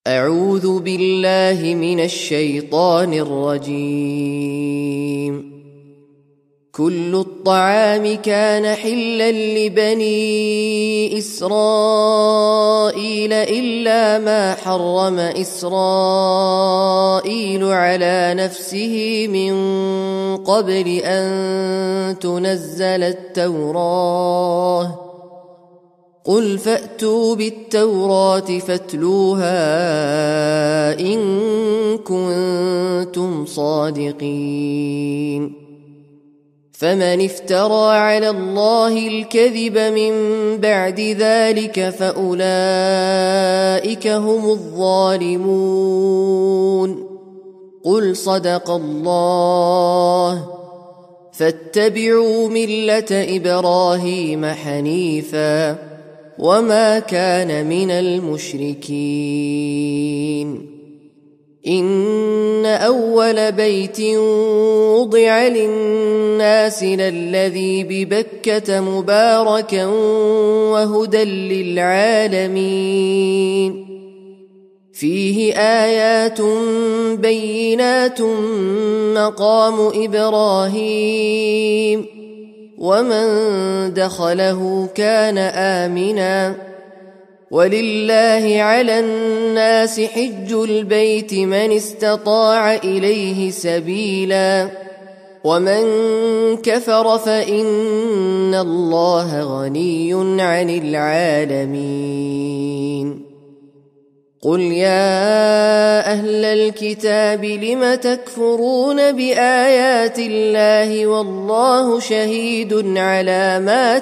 أعوذ بالله من الشيطان الرجيم. كل الطعام كان حلا لبني إسرائيل إلا ما حرم إسرائيل على نفسه من قبل أن تنزل التوراة. قل فأتوا بالتوراة فاتلوها إن كنتم صادقين. فمن افترى على الله الكذب من بعد ذلك فأولئك هم الظالمون. قل صدق الله. فاتبعوا ملة إبراهيم حنيفا وما كان من المشركين. إن أول بيت وضع للناس للذي ببكة مباركا وهدى للعالمين. فيه آيات بينات مقام إبراهيم ومن دخله كان آمنا. ولله على الناس حج البيت من استطاع إليه سبيلا ومن كفر فإن الله غني عن العالمين. قل يا أهل الكتاب لم تكفرون بآيات الله والله شهيد على ما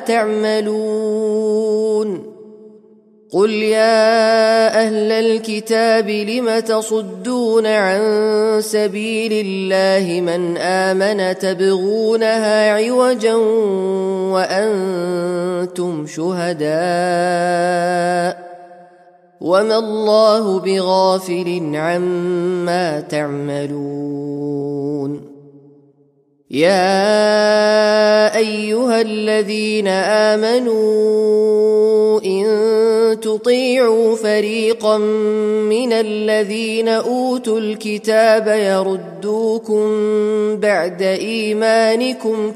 تعملون. قل يا أهل الكتاب لم تصدون عن سبيل الله من آمن تبغونها عوجا وأنتم شهداء وما الله بغافل عما تعملون. يا أيها الذين آمنوا إن تطيعوا فريقا من الذين أوتوا الكتاب يردوكم بعد إيمانكم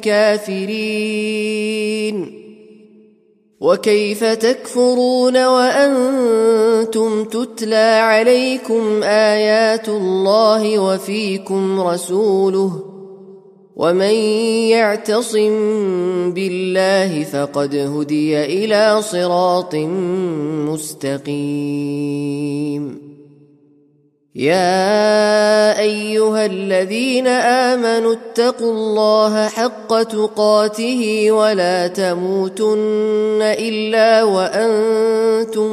كافرين. وكيف تكفرون وأنتم تتلى عليكم آيات الله وفيكم رسوله ومن يعتصم بالله فقد هدي إلى صراط مستقيم. يا أيها الذين آمنوا اتقوا الله حق تقاته ولا تموتن إلا وأنتم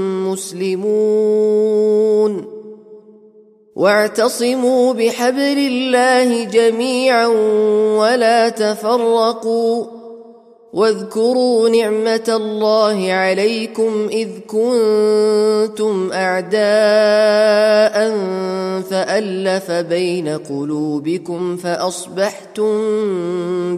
مسلمون. واعتصموا بحبل الله جميعا ولا تفرقوا. واذكروا نعمة الله عليكم إذ كنتم أعداء فألف بين قلوبكم فأصبحتم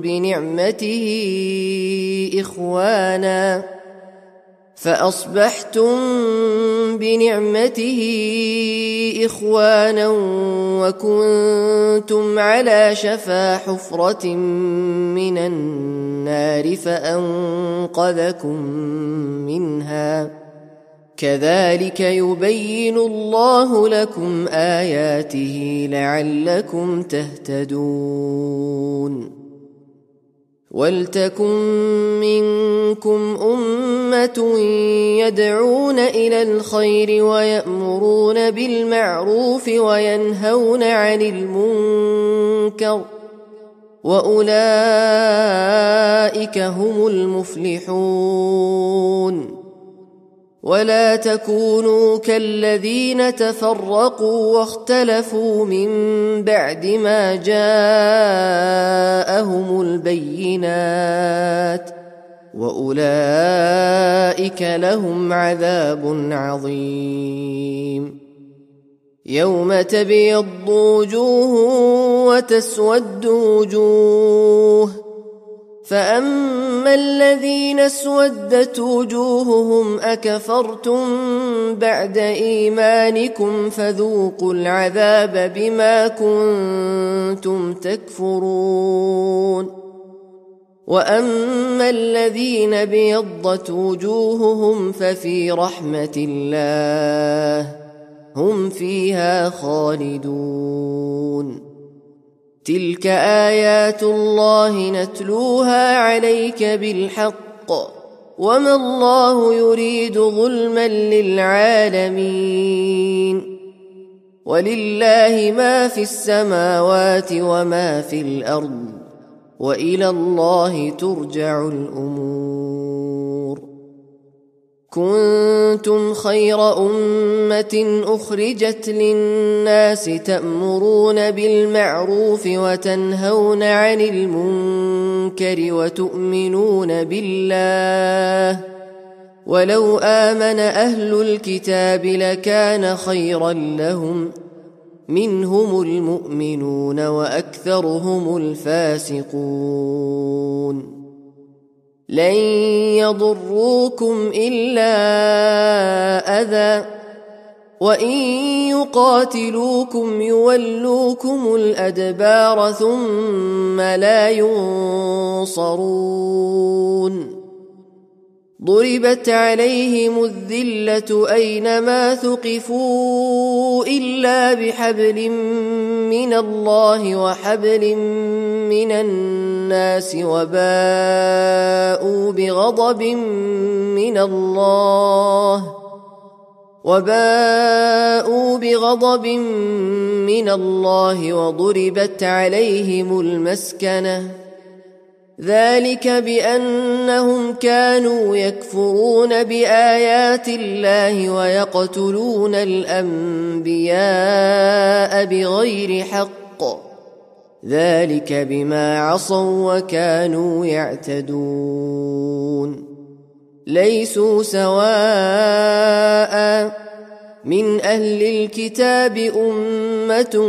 بنعمته إخوانا وكنتم على شفا حفرة من النار فأنقذكم منها. كذلك يبين الله لكم آياته لعلكم تهتدون. ولتكن منكم أمة يدعون إلى الخير ويأمرون بالمعروف وينهون عن المنكر وأولئك هم المفلحون. ولا تكونوا كالذين تفرقوا واختلفوا من بعد ما جاءهم البينات وأولئك لهم عذاب عظيم. يوم تبيض وجوه وتسود وجوه فأما الذين اسودت وجوههم أكفرتم بعد إيمانكم فذوقوا العذاب بما كنتم تكفرون وأما الذين ابيضت وجوههم ففي رحمة الله هم فيها خالدون تلك آيات الله نتلوها عليك بالحق وما الله يريد ظلما للعالمين ولله ما في السماوات وما في الأرض وإلى الله ترجع الأمور كنتم خير أمة أخرجت للناس تأمرون بالمعروف وتنهون عن المنكر وتؤمنون بالله ولو آمن أهل الكتاب لكان خيرا لهم منهم المؤمنون وأكثرهم الفاسقون لن يضروكم إلا أذى وإن يقاتلوكم يولوكم الأدبار ثم لا ينصرون ضربت عليهم الذلة أينما ثقفوا إلا بحبل من الله وحبل من الناس وباءوا بغضب من الله وضربت عليهم المسكنة ذلك بأنهم كانوا يكفرون بآيات الله ويقتلون الأنبياء بغير حق ذلك بما عصوا وكانوا يعتدون ليسوا سواء من أهل الكتاب أمة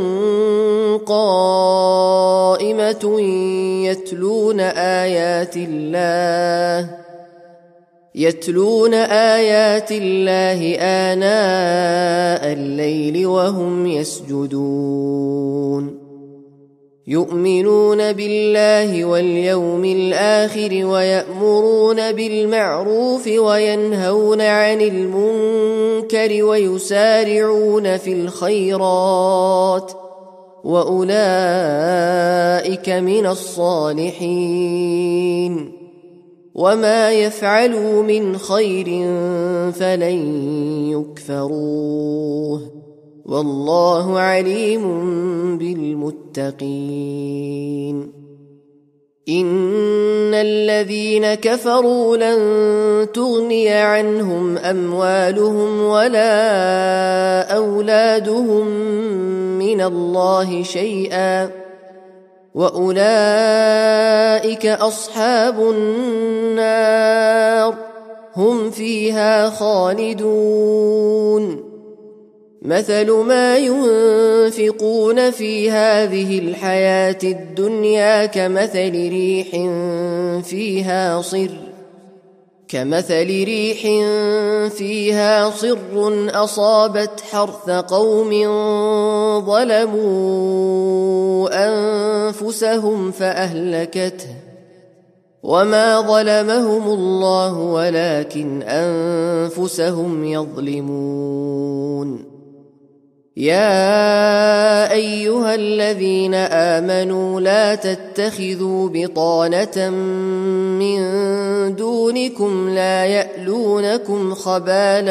قائمة يتلون آيات الله آناء الليل وهم يسجدون يؤمنون بالله واليوم الآخر ويأمرون بالمعروف وينهون عن المنكر ويسارعون في الخيرات وأولئك من الصالحين وما يفعلوا من خير فلن يكفروه والله عليم بالمتقين إن الذين كفروا لن تغني عنهم أموالهم ولا أولادهم من الله شيئا وأولئك أصحاب النار هم فيها خالدون مثل ما ينفقون في هذه الحياة الدنيا كمثل ريح فيها صر أصابت حرث قوم ظلموا أنفسهم فأهلكته وما ظلمهم الله ولكن أنفسهم يظلمون يا أيها الذين آمنوا لا تتخذوا بطانة من دونكم لا يألونكم خبالا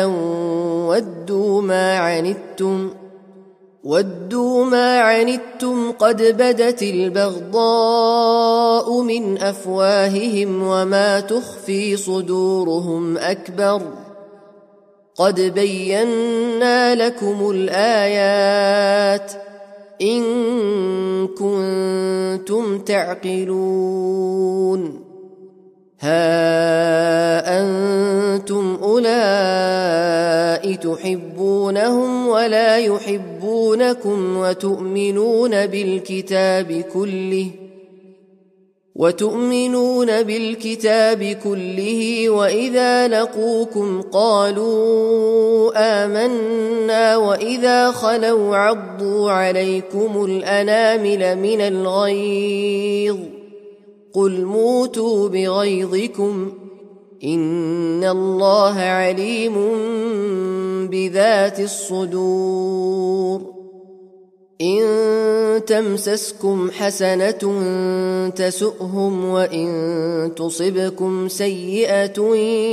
ودوا ما عنتم قد بدت البغضاء من أفواههم وما تخفي صدورهم أكبر قد بينا لكم الآيات إن كنتم تعقلون ها أنتم أولئك تحبونهم ولا يحبونكم وتؤمنون بالكتاب كله، وإذا لقوكم قالوا آمنا، وإذا خلوا عضوا عليكم الأنامل من الغيظ، قل موتوا بغيظكم إن الله عليم بذات الصدور. إن تمسسكم حسنة تسؤهم، وإن تصبكم سيئة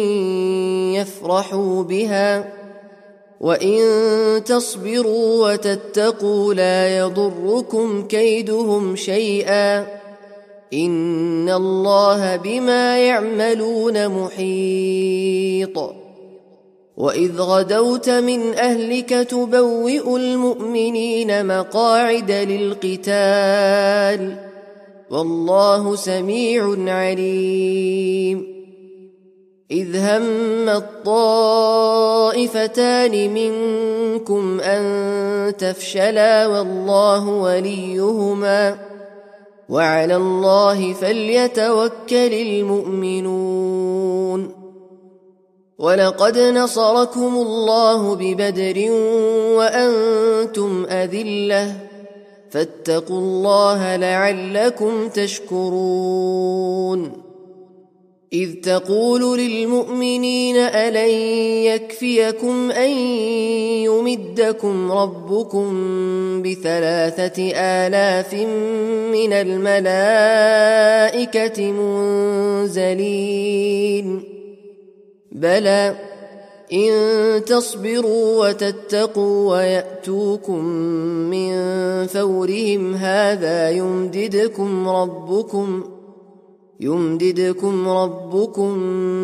يفرحوا بها، وإن تصبروا وتتقوا لا يضركم كيدهم شيئا، إن الله بما يعملون محيط. وإذ غدوت من أهلك تبوئ المؤمنين مقاعد للقتال، والله سميع عليم. إذ هم الطائفتان منكم أن تفشلا والله وليهما، وعلى الله فليتوكل المؤمنون. ولقد نصركم الله ببدر وأنتم أذلة، فاتقوا الله لعلكم تشكرون. إذ تقول للمؤمنين ألن يكفيكم أن يمدكم ربكم ب3,000 من الملائكة منزلين؟ بلى، إن تصبروا وتتقوا ويأتوكم من فورهم هذا يمددكم ربكم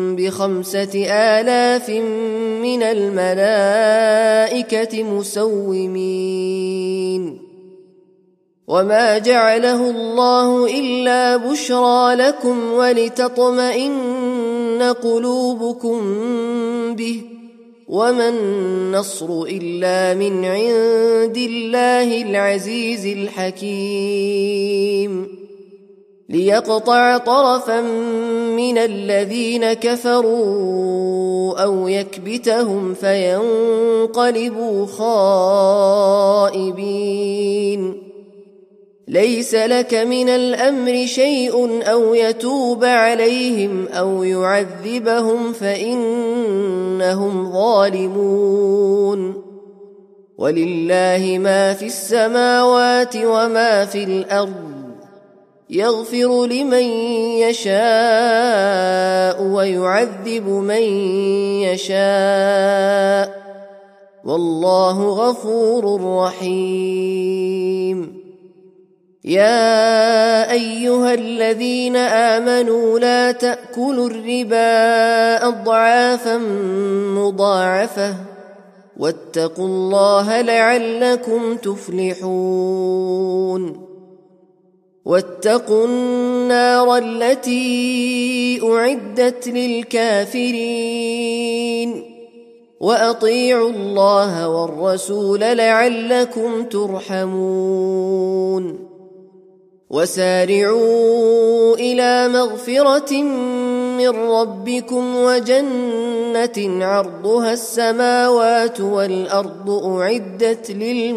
ب5,000 من الملائكة مسومين. وما جعله الله إلا بشرى لكم ولتطمئن قلوبكم به، وما النصر إلا من عند الله العزيز الحكيم، ليقطع طرفا من الذين كفروا أو يكبتهم فينقلبوا خائبين. ليس لك من الأمر شيء أو يتوب عليهم أو يعذبهم فإنهم ظالمون. ولله ما في السماوات وما في الأرض، يغفر لمن يشاء ويعذب من يشاء، والله غفور رحيم. يا أيها الذين آمنوا لا تأكلوا الربا أضعافا مضاعفة، واتقوا الله لعلكم تفلحون. واتقوا النار التي أعدت للكافرين، وأطيعوا الله والرسول لعلكم ترحمون. وسارعوا إلى مغفرة من ربكم وجنة عرضها السماوات والأرض أعدت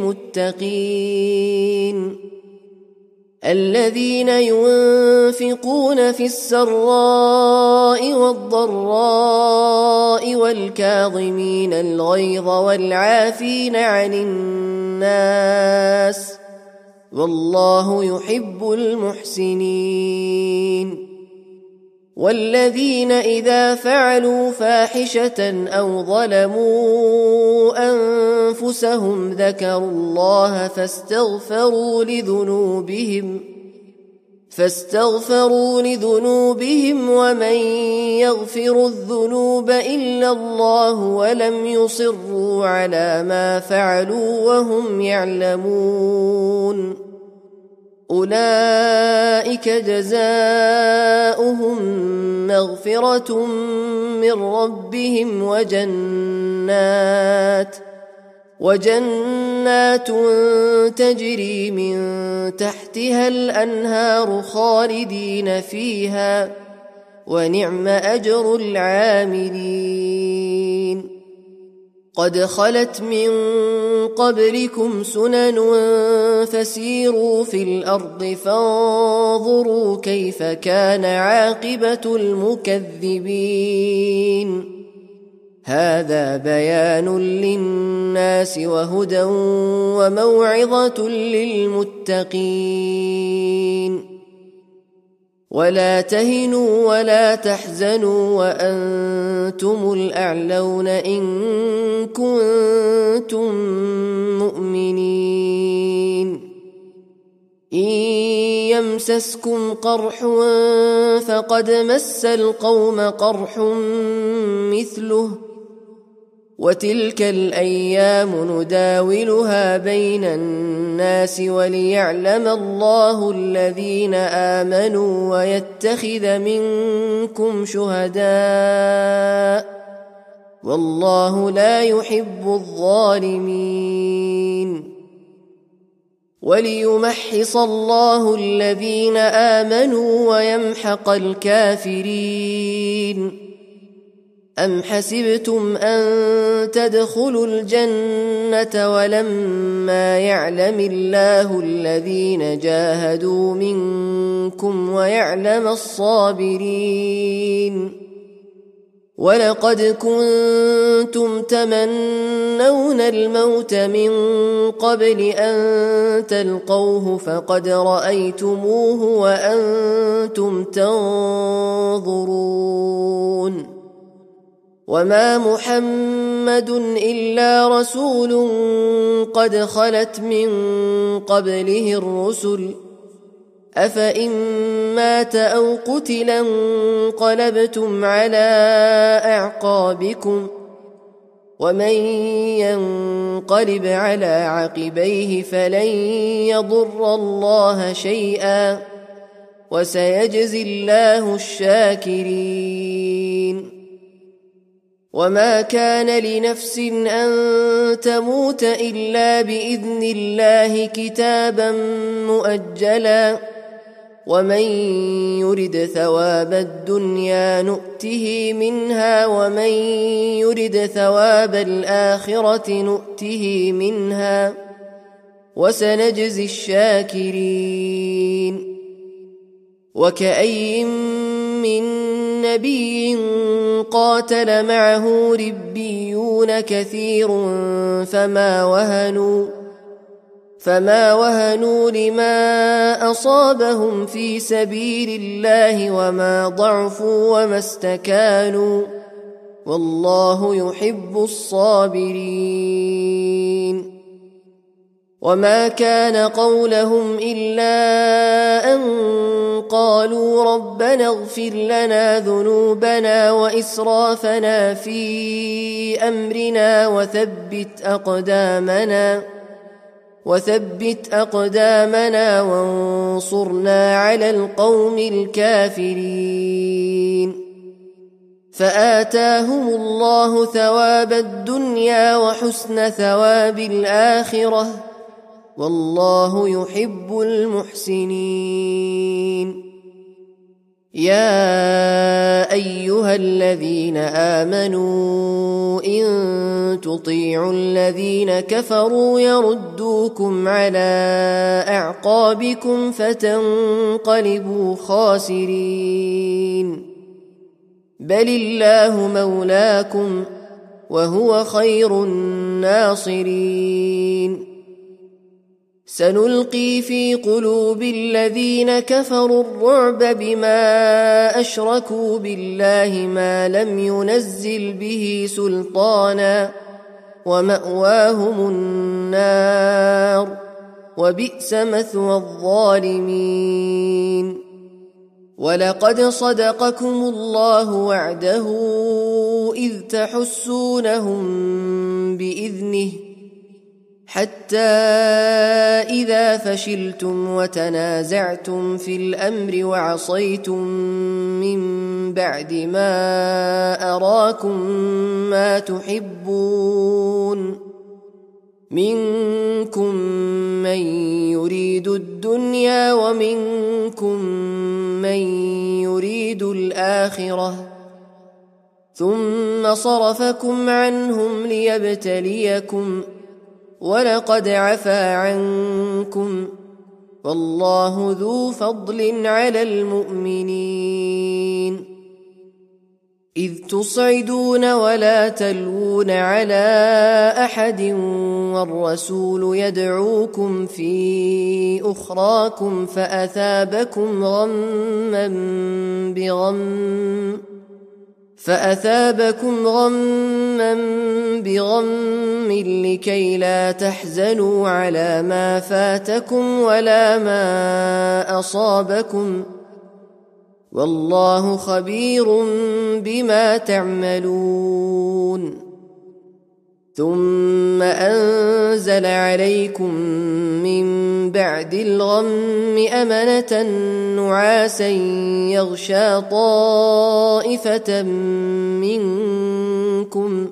للمتقين، الذين ينفقون في السراء والضراء والكاظمين الغيظ والعافين عن الناس، والله يحب المحسنين. والذين إذا فعلوا فاحشة أو ظلموا أنفسهم ذكروا الله فاستغفروا لذنوبهم ومن يغفر الذنوب إلا الله ولم يصروا على ما فعلوا وهم يعلمون، أولئك جزاؤهم مغفرة من ربهم وجنات جنات تجري من تحتها الأنهار خالدين فيها ونعم أجر العاملين قد خلت من قبلكم سنن فسيروا في الأرض فانظروا كيف كان عاقبة المكذبين هذا بيان للناس وهدى وموعظة للمتقين ولا تهنوا ولا تحزنوا وأنتم الأعلون إن كنتم مؤمنين إن يمسسكم قرح فقد مس القوم قرح مثله وتلك الأيام نداولها بين الناس وليعلم الله الذين آمنوا ويتخذ منكم شهداء والله لا يحب الظالمين وليمحص الله الذين آمنوا ويمحق الكافرين أم حسبتم أن تدخلوا الجنة ولما يعلم الله الذين جاهدوا منكم ويعلم الصابرين ولقد كنتم تمنون الموت من قبل أن تلقوه فقد رأيتموه وأنتم تنظرون وما محمد إلا رسول قد خلت من قبله الرسل أفإن مات أو قتل انقلبتم على أعقابكم ومن ينقلب على عقبيه فلن يضر الله شيئا وسيجزي الله الشاكرين وما كان لنفس أن تموت إلا بإذن الله كتابا مؤجلا ومن يرد ثواب الدنيا نؤته منها ومن يرد ثواب الآخرة نؤته منها وسنجزي الشاكرين وكأي من نبي قاتل معه ربيون كثير فما وهنوا لما أصابهم في سبيل الله وما ضعفوا وما استكانوا والله يحب الصابرين وما كان قولهم إلا أن قالوا ربنا اغفر لنا ذنوبنا وإسرافنا في أمرنا وثبت أقدامنا وانصرنا على القوم الكافرين فآتاهم الله ثواب الدنيا وحسن ثواب الآخرة والله يحب المحسنين يا أيها الذين آمنوا إن تطيعوا الذين كفروا يردوكم على أعقابكم فتنقلبوا خاسرين بل الله مولاكم وهو خير الناصرين سنلقي في قلوب الذين كفروا الرعب بما أشركوا بالله ما لم ينزل به سلطانا ومأواهم النار وبئس مثوى الظالمين ولقد صدقكم الله وعده إذ تحسونهم بإذنه حتى إذا فشلتم وتنازعتم في الأمر وعصيتم من بعد ما أراكم ما تحبون منكم من يريد الدنيا ومنكم من يريد الآخرة ثم صرفكم عنهم ليبتليكم ولقد عفا عنكم والله ذو فضل على المؤمنين إذ تصعدون ولا تلوون على أحد والرسول يدعوكم في أخراكم فأثابكم غما بغم لكي لا تحزنوا على ما فاتكم ولا ما أصابكم والله خبير بما تعملون ثم أنزل عليكم من بعد الغم أمنة نعاسا يغشى طائفة منكم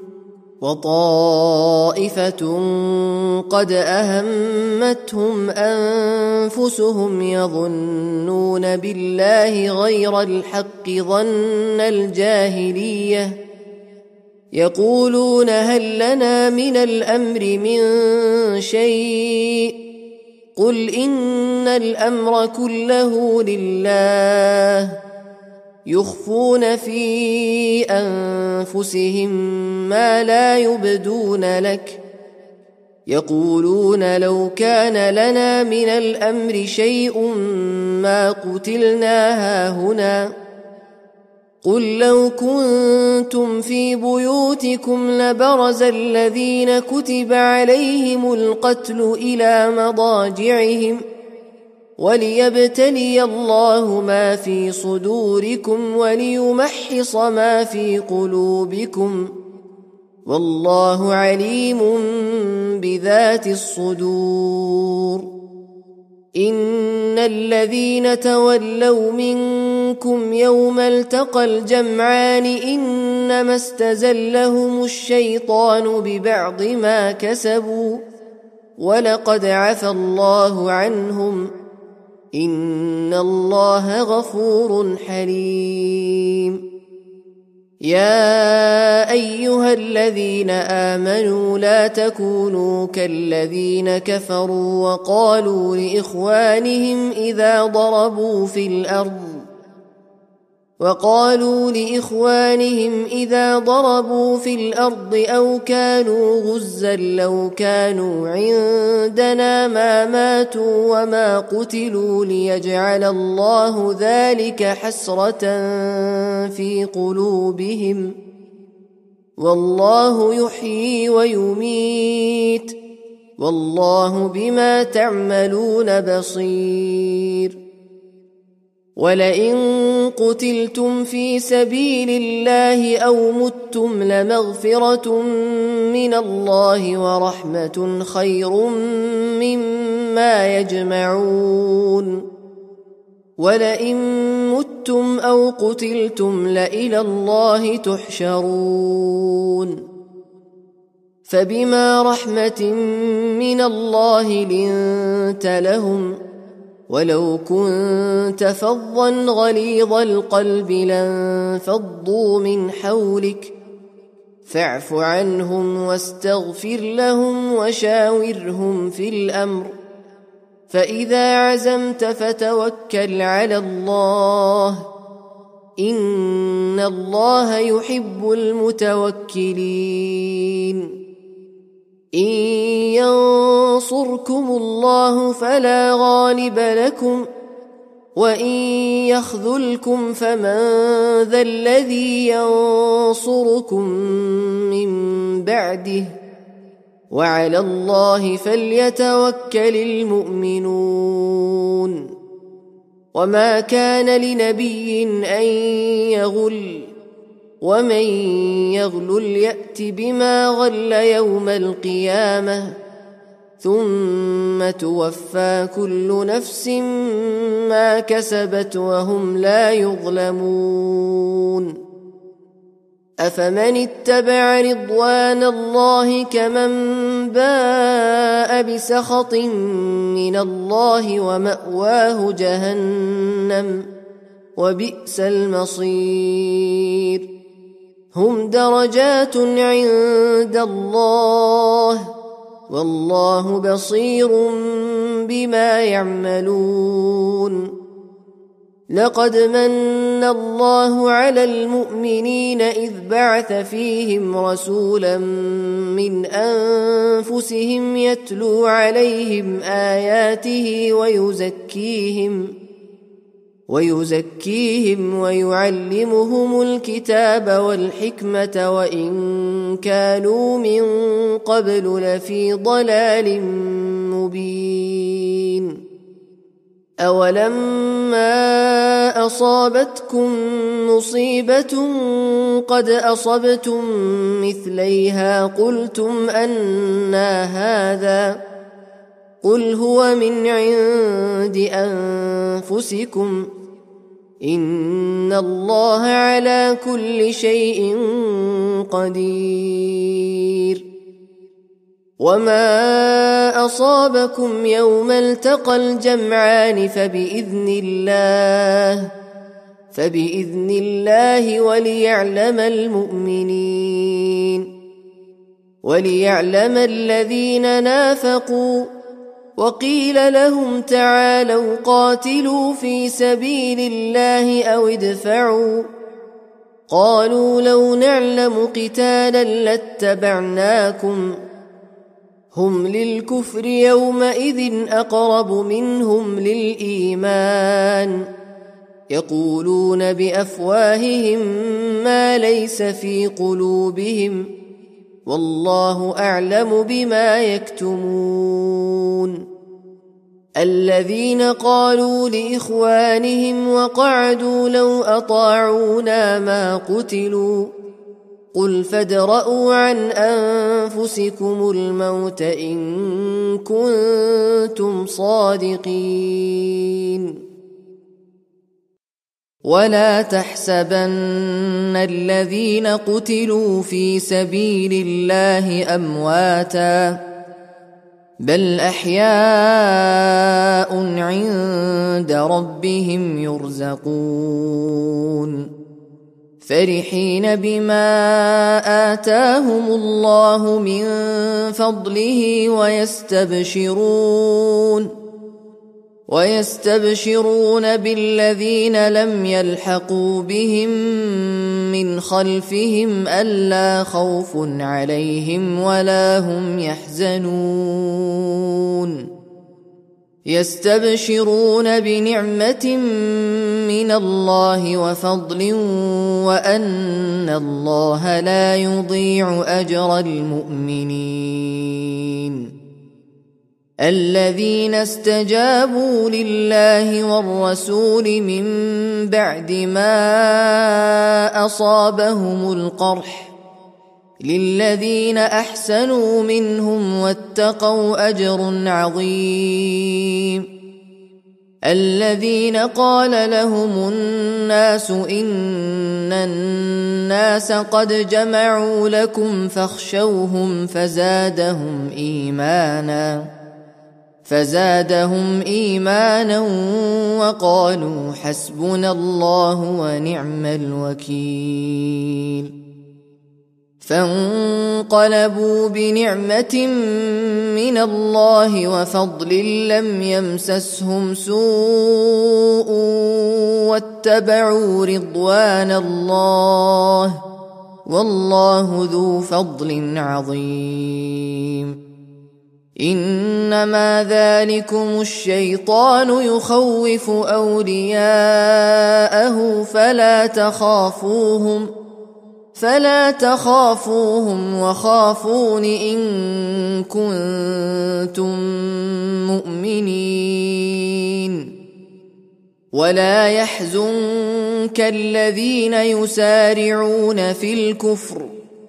وطائفة قد أهمتهم أنفسهم يظنون بالله غير الحق ظن الجاهلية يقولون هل لنا من الأمر من شيء قل إن الأمر كله لله يخفون في أنفسهم ما لا يبدون لك يقولون لو كان لنا من الأمر شيء ما قتلنا هاهنا قل لو كنتم في بيوتكم لبرز الذين كتب عليهم القتل إلى مضاجعهم وليبتلي الله ما في صدوركم وليمحص ما في قلوبكم والله عليم بذات الصدور إن الذين تولوا منكم يوم التقى الجمعان إنما استزلهم الشيطان ببعض ما كسبوا ولقد عفى الله عنهم إن الله غفور حليم يا أيها الذين آمنوا لا تكونوا كالذين كفروا وقالوا لإخوانهم إذا ضربوا في الأرض أو كانوا غزا لو كانوا عندنا ما ماتوا وما قتلوا ليجعل الله ذلك حسرة في قلوبهم والله يحيي ويميت والله بما تعملون بصير ولئن قتلتم في سبيل الله أو متم لمغفرة من الله ورحمة خير مما يجمعون ولئن متم أو قتلتم لإلى الله تحشرون فبما رحمة من الله لنت لهم ولو كنت فظا غليظ القلب لانفضوا من حولك فاعف عنهم واستغفر لهم وشاورهم في الأمر فإذا عزمت فتوكل على الله إن الله يحب المتوكلين إن ينصركم الله فلا غالب لكم وإن يخذلكم فمن ذا الذي ينصركم من بعده وعلى الله فليتوكل المؤمنون وما كان لنبي أن يغل ومن يغلل يأت بما غل يوم القيامة ثم توفى كل نفس ما كسبت وهم لا يظلمون أفمن اتبع رضوان الله كمن باء بسخط من الله ومأواه جهنم وبئس المصير هم درجات عند الله والله بصير بما يعملون لقد من الله على المؤمنين إذ بعث فيهم رسولا من أنفسهم يتلو عليهم آياته ويزكيهم ويعلمهم الكتاب والحكمة وإن كانوا من قبل لفي ضلال مبين أولما أصابتكم مصيبة قد أصبتم مثليها قلتم أنى هذا قل هو من عند أنفسكم إن الله على كل شيء قدير وما أصابكم يوم التقى الجمعان فبإذن الله وليعلم الذين نافقوا وقيل لهم تعالوا قاتلوا في سبيل الله أو ادفعوا قالوا لو نعلم قتالا لاتبعناكم هم للكفر يومئذ أقرب منهم للإيمان يقولون بأفواههم ما ليس في قلوبهم والله أعلم بما يكتمون الذين قالوا لإخوانهم وقعدوا لو أطاعونا ما قتلوا قل فادرءوا عن أنفسكم الموت إن كنتم صادقين ولا تحسبن الذين قتلوا في سبيل الله أمواتا بل أحياء عند ربهم يرزقون فرحين بما آتاهم الله من فضله ويستبشرون بالذين لم يلحقوا بهم من خلفهم ألا خوف عليهم ولا هم يحزنون يستبشرون بنعمة من الله وفضل وأن الله لا يضيع أجر المؤمنين الذين استجابوا لله والرسول من بعد ما أصابهم القرح للذين أحسنوا منهم واتقوا أجر عظيم الذين قال لهم الناس إن الناس قد جمعوا لكم فاخشوهم فزادهم إيمانا وقالوا حسبنا الله ونعم الوكيل فانقلبوا بنعمة من الله وفضل لم يمسسهم سوء واتبعوا رضوان الله والله ذو فضل عظيم إنما ذلكم الشيطان يخوف أولياءه فلا تخافوهم وخافون إن كنتم مؤمنين ولا يحزنك الذين يسارعون في الكفر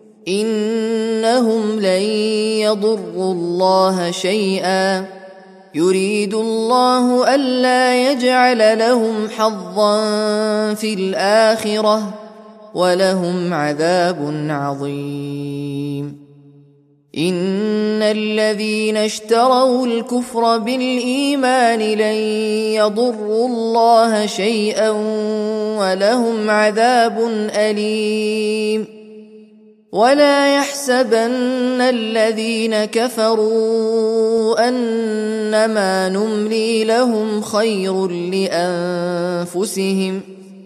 إنهم لن يضروا الله شيئا يريد الله ألا يجعل لهم حظا في الآخرة ولهم عذاب عظيم إن الذين اشتروا الكفر بالإيمان لن يضروا الله شيئا ولهم عذاب أليم. ولا يحسبن الذين كفروا أنما نملي لهم خير لأنفسهم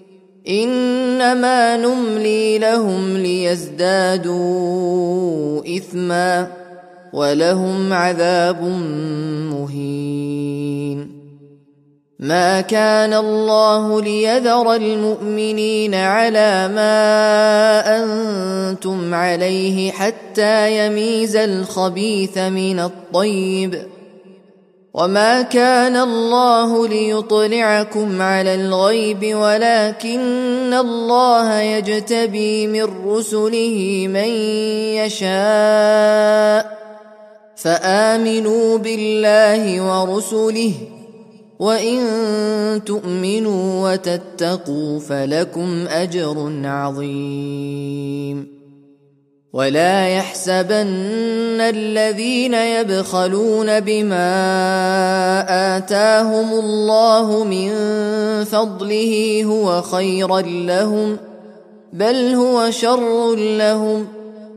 إنما نملي لهم ليزدادوا إثما ولهم عذاب مهين. ما كان الله ليذر المؤمنين على ما أنتم عليه حتى يميز الخبيث من الطيب، وما كان الله ليطلعكم على الغيب ولكن الله يجتبي من رسله من يشاء، فآمنوا بالله ورسله، وإن تؤمنوا وتتقوا فلكم أجر عظيم. ولا يحسبن الذين يبخلون بما آتاهم الله من فضله هو خيرا لهم، بل هو شر لهم،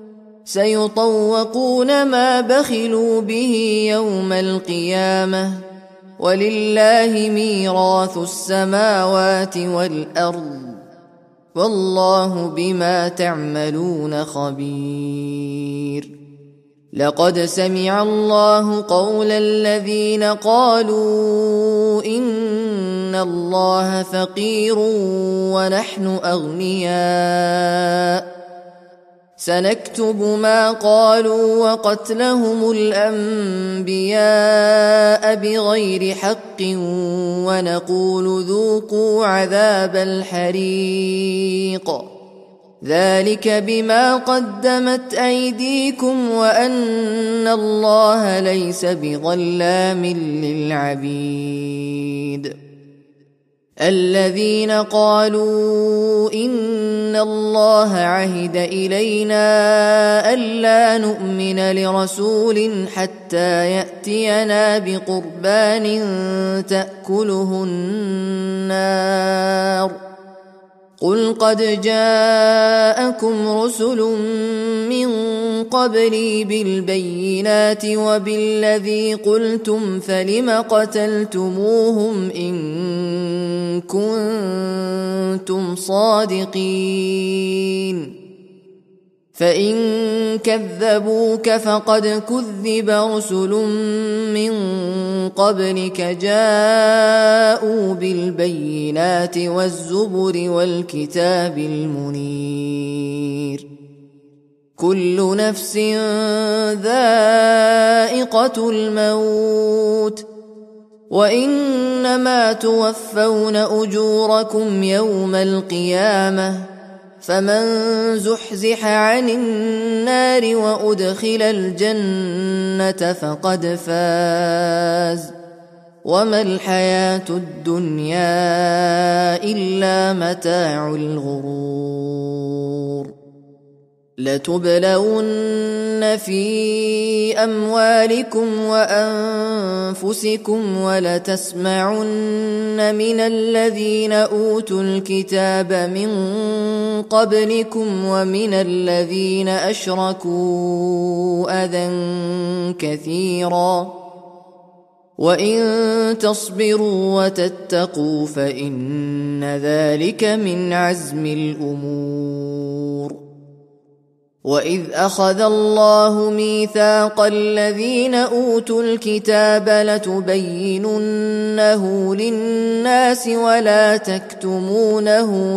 سيطوقون ما بخلوا به يوم القيامة، ولله ميراث السماوات والأرض، والله بما تعملون خبير. لقد سمع الله قول الذين قالوا إن الله فقير ونحن أغنياء، سنكتب ما قالوا وقتلهم الأنبياء بغير حق ونقول ذوقوا عذاب الحريق، ذلك بما قدمت أيديكم وأن الله ليس بظلام للعبيد. الذين قالوا إن الله عهد إلينا ألا نؤمن لرسول حتى يأتينا بقربان تأكله النار، قل قد جاءكم رسل من قبلي بالبينات وبالذي قلتم فلم قتلتموهم إن كنتم صادقين، فإن كذبوك فقد كذب رسل من قبلك جاءوا بالبينات والزبر والكتاب المنير. كل نفس ذائقة الموت، وإنما توفون أجوركم يوم القيامة، فمن زحزح عن النار وأدخل الجنة فقد فاز، وما الحياة الدنيا إلا متاع الغرور. لتبلون في أموالكم وأنفسكم ولتسمعن من الذين أوتوا الكتاب من قبلكم ومن الذين أشركوا أذى كثيرا، وإن تصبروا وتتقوا فإن ذلك من عزم الأمور. وإذ أخذ الله ميثاق الذين أوتوا الكتاب لتبيننه للناس ولا تكتمونه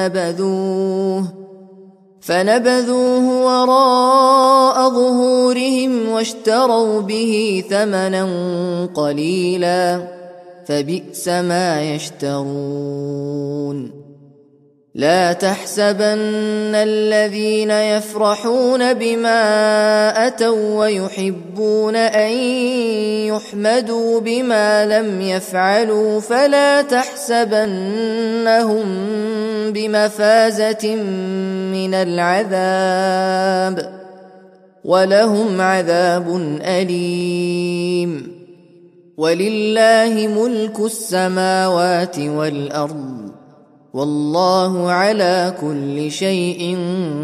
فنبذوه وراء ظهورهم واشتروا به ثمنا قليلا، فبئس ما يشترون. لا تحسبن الذين يفرحون بما أتوا ويحبون أن يحمدوا بما لم يفعلوا فلا تحسبنهم بمفازة من العذاب، ولهم عذاب أليم. ولله ملك السماوات والأرض والله على كل شيء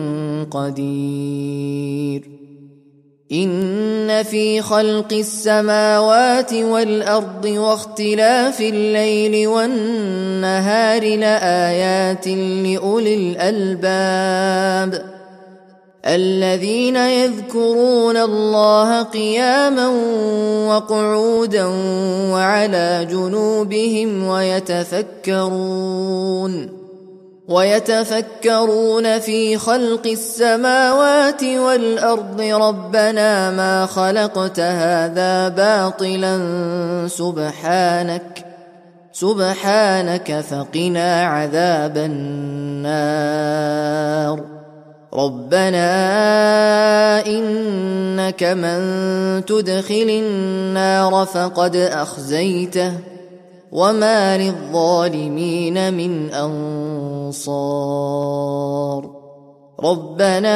قدير. إن في خلق السماوات والأرض واختلاف الليل والنهار لآيات لأولي الألباب الذين يذكرون الله قياما وقعودا وعلى جنوبهم ويتفكرون في خلق السماوات والأرض ربنا ما خلقت هذا باطلا سبحانك فقنا عذاب النار. ربنا إنك من تدخل النار فقد أخزيته وما للظالمين من أنصار. ربنا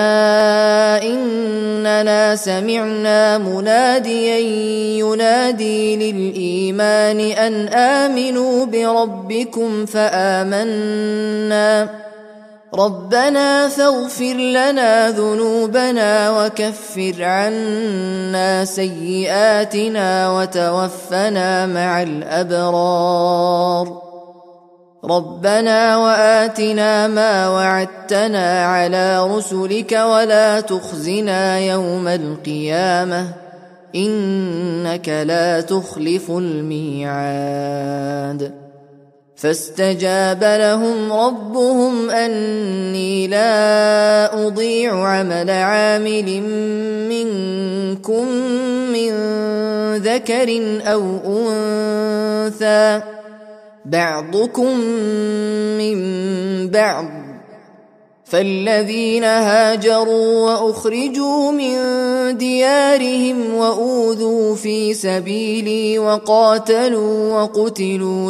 إننا سمعنا مناديا ينادي للإيمان أن آمنوا بربكم فآمنا ربنا فاغفر لنا ذنوبنا وكفر عنا سيئاتنا وتوفنا مع الأبرار. ربنا وآتنا ما وعدتنا على رسلك ولا تخزنا يوم القيامة إنك لا تخلف الميعاد. فاستجاب لهم ربهم أني لا أضيع عمل عامل منكم من ذكر أو أنثى بعضكم من بعض. فالذين هاجروا وأخرجوا من ديارهم وأوذوا في سبيلي وقاتلوا وقتلوا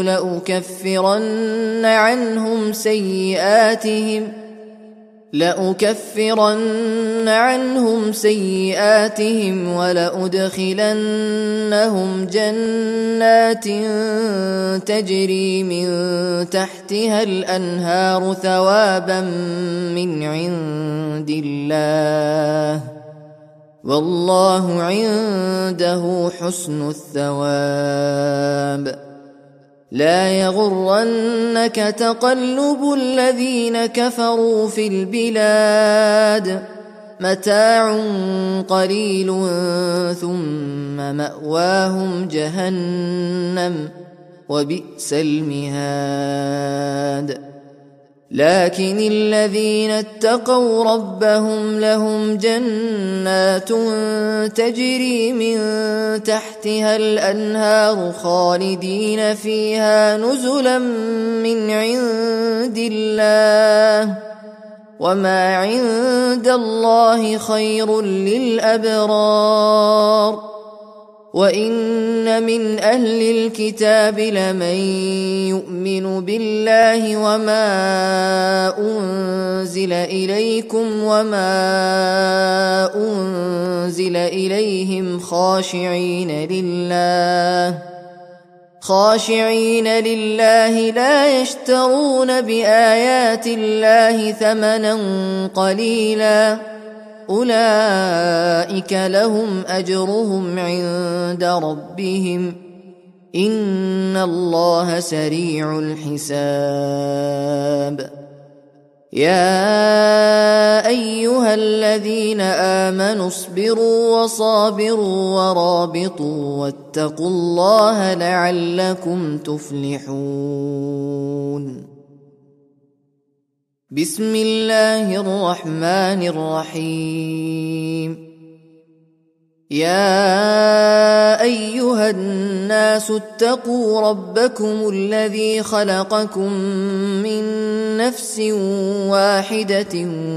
لأكفرن عنهم سيئاتهم ولأدخلنهم جنات تجري من تحتها الأنهار ثوابا من عند الله والله عنده حسن الثواب. لا يغرنك تقلب الذين كفروا في البلاد متاع قليل ثم مأواهم جهنم وبئس المهاد. لكن الذين اتقوا ربهم لهم جنات تجري من تحتها الأنهار خالدين فيها نزلا من عند الله وما عند الله خير للأبرار. وإن من أهل الكتاب لمن يؤمن بالله وما أنزل إليكم وما أنزل إليهم خاشعين لله لا يشترون بآيات الله ثمنا قليلا أولئك لهم أجرهم عند ربهم إن الله سريع الحساب. يا أيها الذين آمنوا اصبروا وصابروا ورابطوا واتقوا الله لعلكم تفلحون. بسم الله الرحمن الرحيم. يا أيها الناس اتقوا ربكم الذي خلقكم من نفس واحدة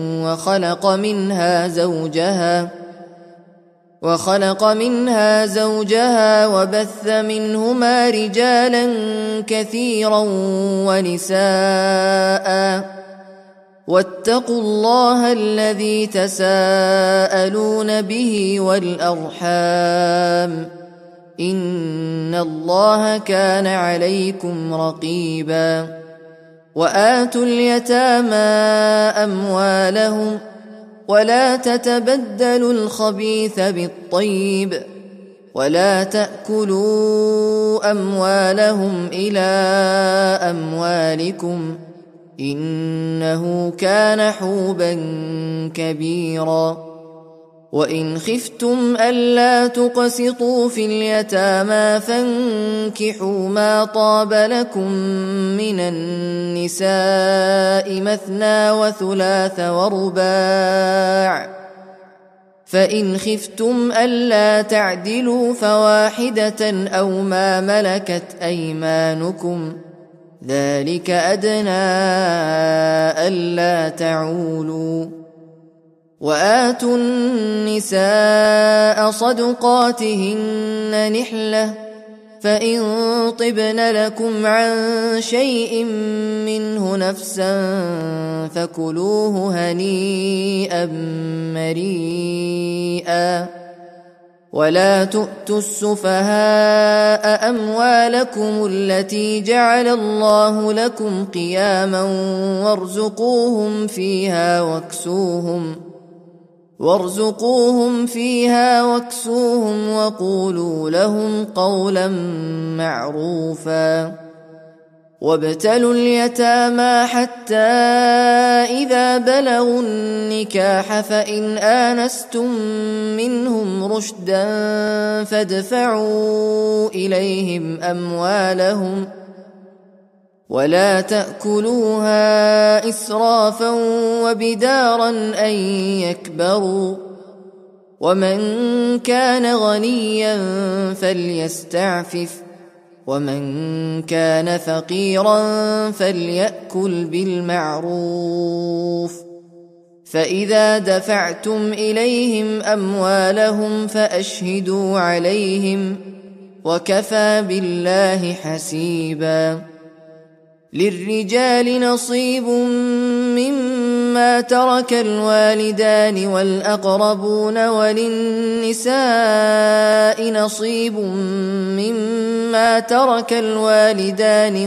وخلق منها زوجها وبث منهما رجالا كثيرا ونساء واتقوا الله الذي تساءلون به والأرحام إن الله كان عليكم رقيبا وآتوا اليتامى أموالهم ولا تتبدلوا الخبيث بالطيب ولا تأكلوا أموالهم إلى أموالكم إنه كان حوبا كبيرا وإن خفتم ألا تقسطوا في اليتامى فانكحوا ما طاب لكم من النساء مثنى وثلاث ورباع فإن خفتم ألا تعدلوا فواحدة أو ما ملكت أيمانكم ذلك أدنى ألا تعولوا وآتوا النساء صدقاتهن نحلة فإن طبن لكم عن شيء منه نفسا فكلوه هنيئا مريئا ولا تؤتوا السفهاء أموالكم التي جعل الله لكم قياما وارزقوهم فيها واكسوهم وقولوا لهم قولا معروفا وابتلوا اليتامى حتى إذا بلغوا النكاح فإن آنستم منهم رشدا فادفعوا إليهم أموالهم ولا تأكلوها إسرافا وبدارا أن يكبروا ومن كان غنيا فليستعفف ومن كان فقيرا فليأكل بالمعروف فإذا دفعتم إليهم أموالهم فأشهدوا عليهم وكفى بالله حسيبا للرجال نصيب مما ترك الوالدان والأقربون وللنساء نصيب مما ترك الوالدان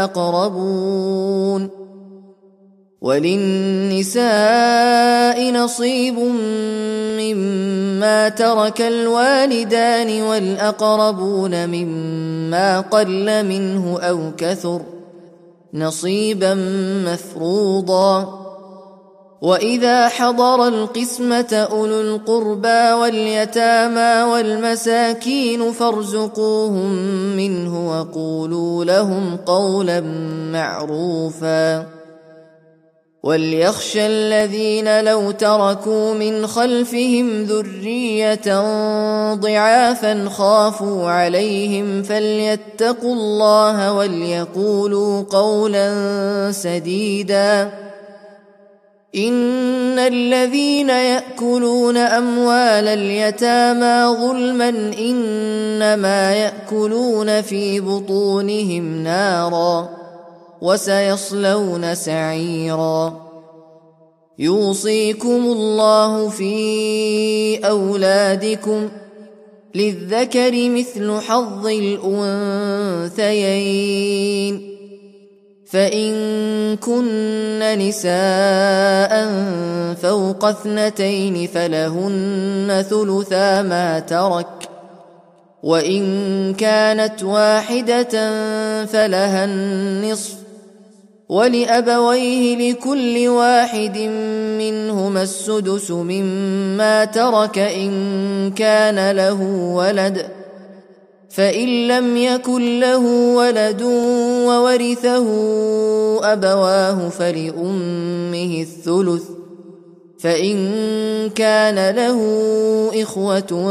والأقربون مما قل منه أو كثر نصيبا مفروضا وإذا حضر القسمة أولو القربى واليتامى والمساكين فارزقوهم منه وقولوا لهم قولا معروفا وليخشى الذين لو تركوا من خلفهم ذرية ضعافا خافوا عليهم فليتقوا الله وليقولوا قولا سديدا إن الذين يأكلون أموال اليتامى ظلما إنما يأكلون في بطونهم نارا وسيصلون سعيرا يوصيكم الله في أولادكم للذكر مثل حظ الأنثيين فإن كن نساء فوق 2 فلهن ثلثا ما ترك وإن كانت واحدة فلها النصف ولأبويه لكل واحد منهما السدس مما ترك إن كان له ولد فإن لم يكن له ولد وورثه أبواه فلأمه الثلث فإن كان له إخوة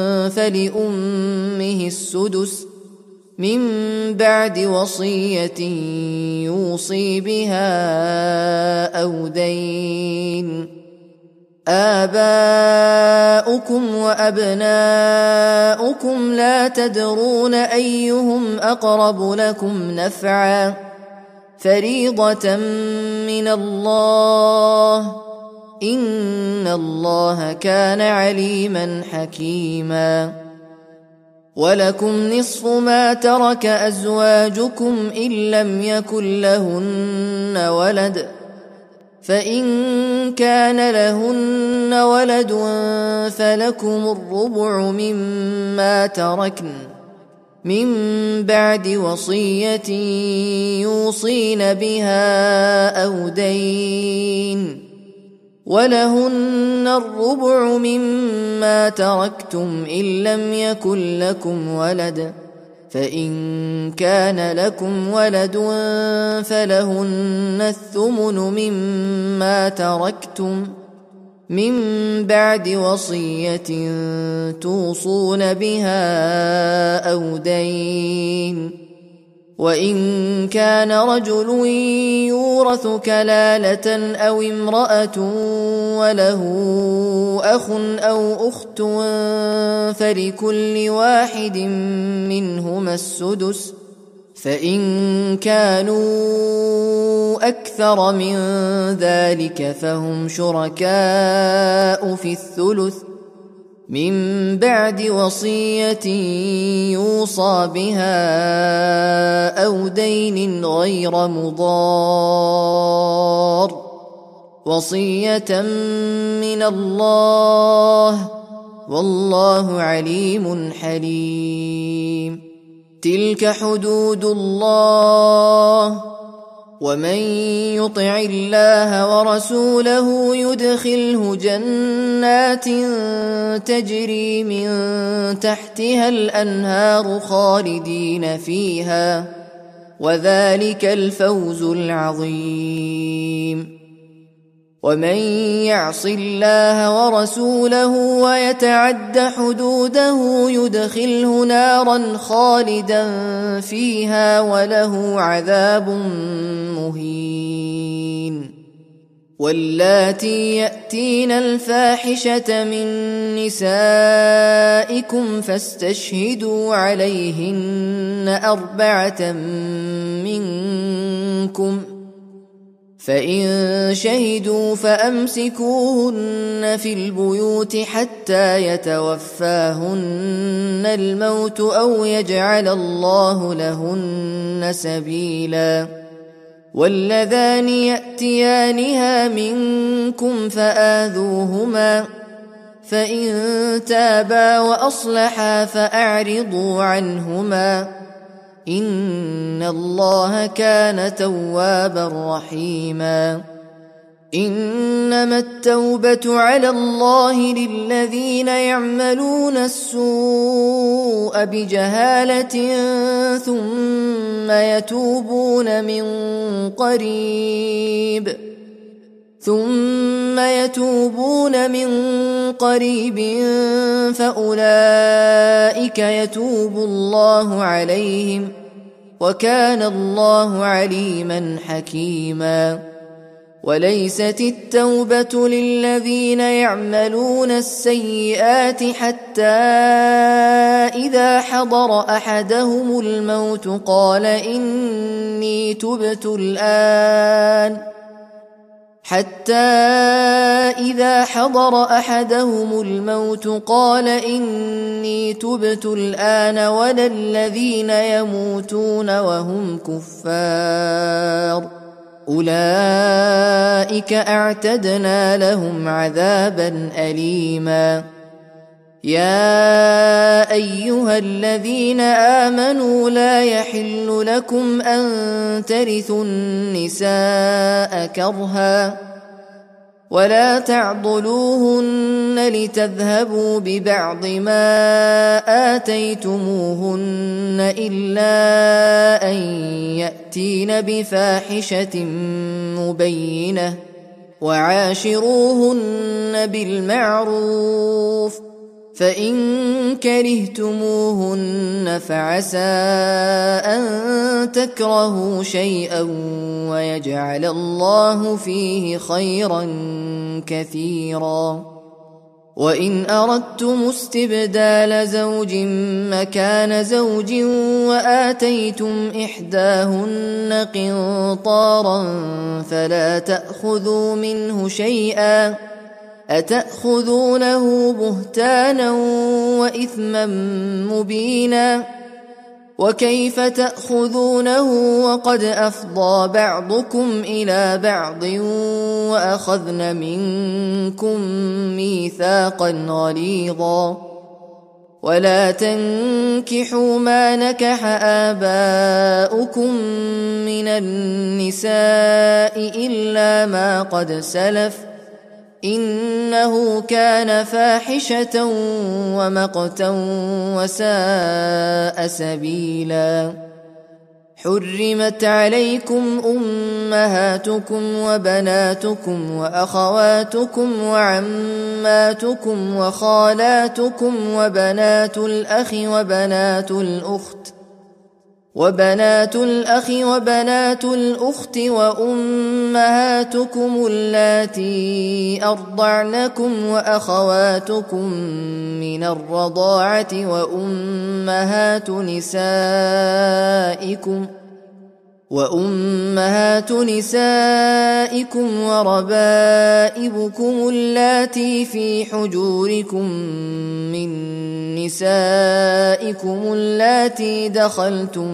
فلأمه السدس من بعد وصية يوصي بها أو دين آباؤكم وأبناؤكم لا تدرون أيهم أقرب لكم نفعا فريضة من الله، إن الله كان عليما حكيما. ولكم نصف ما ترك أزواجكم إن لم يكن لهن ولد، فإن كان لهن ولد فلكم الربع مما تركن من بعد وصية يوصين بها أو دين، ولهن الربع مما تركتم إن لم يكن لكم ولد، فإن كان لكم ولد فلهن الثمن مما تركتم من بعد وصية توصون بها أو دين. وإن كان رجل يورث كلالة أو امرأة وله أخ أو أخت فلكل واحد منهما السدس، فإن كانوا أكثر من ذلك فهم شركاء في الثلث من بعد وصية يوصى بها أو دين غير مضار، وصية من الله، والله عليم حليم. تلك حدود الله، ومن يطع الله ورسوله يدخله جنات تجري من تحتها الأنهار خالدين فيها، وذلك الفوز العظيم. ومن يعص الله ورسوله ويتعد حدوده يدخله نارا خالدا فيها وله عذاب مهين. واللاتي يأتين الفاحشة من نسائكم فاستشهدوا عليهن 4 منكم، فإن شهدوا فأمسكوهن في البيوت حتى يتوفاهن الموت أو يجعل الله لهن سبيلا. واللذان يأتيانها منكم فآذوهما، فإن تابا وأصلحا فأعرضوا عنهما، إن الله كان توابا رحيما. إنما التوبة على الله للذين يعملون السوء بجهالة ثم يتوبون من قريب فأولئك يتوب الله عليهم، وكان الله عليما حكيما. وليست التوبة للذين يعملون السيئات حتى إذا حضر أحدهم الموت قال إني تبت الآن ولا الذين يموتون وهم كفار، أولئك أعتدنا لهم عذابا أليما. يا أيها الذين آمنوا لا يحل لكم أن ترثوا النساء كرها ولا تعضلوهن لتذهبوا ببعض ما آتيتموهن إلا أن يأتين بفاحشة مبينة، وعاشروهن بالمعروف، فإن كرهتموهن فعسى أن تكرهوا شيئا ويجعل الله فيه خيرا كثيرا. وإن أردتم استبدال زوج مكان زوج وآتيتم إحداهن قنطارا فلا تأخذوا منه شيئا أتأخذونه بهتانا وإثما مبينا وكيف تأخذونه وقد أفضى بعضكم إلى بعض وأخذن منكم ميثاقا غليظا ولا تنكحوا ما نكح آباؤكم من النساء إلا ما قد سلف إنه كان فاحشة ومقتا وساء سبيلا حرمت عليكم أمهاتكم وبناتكم وأخواتكم وعماتكم وخالاتكم وبنات الأخ وبنات الأخت وأمهاتكم اللاتي أرضعنكم وأخواتكم من الرضاعة وأمهات نسائكم وربائبكم اللاتي في حجوركم من نسائكم اللاتي دخلتم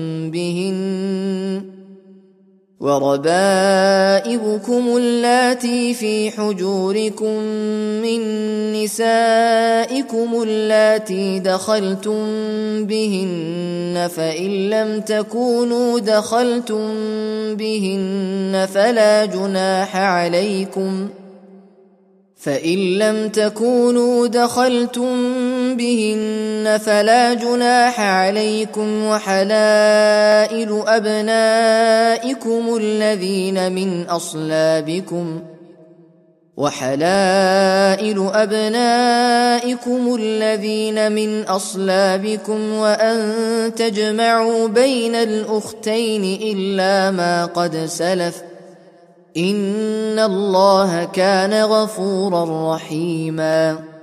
بهن فإن لم تكونوا دخلتم بهن فلا جناح عليكم وحلائل أبنائكم الذين من أصلابكم وأن تجمعوا بين الأختين إلا ما قد سلف إن الله كان غفورا رحيما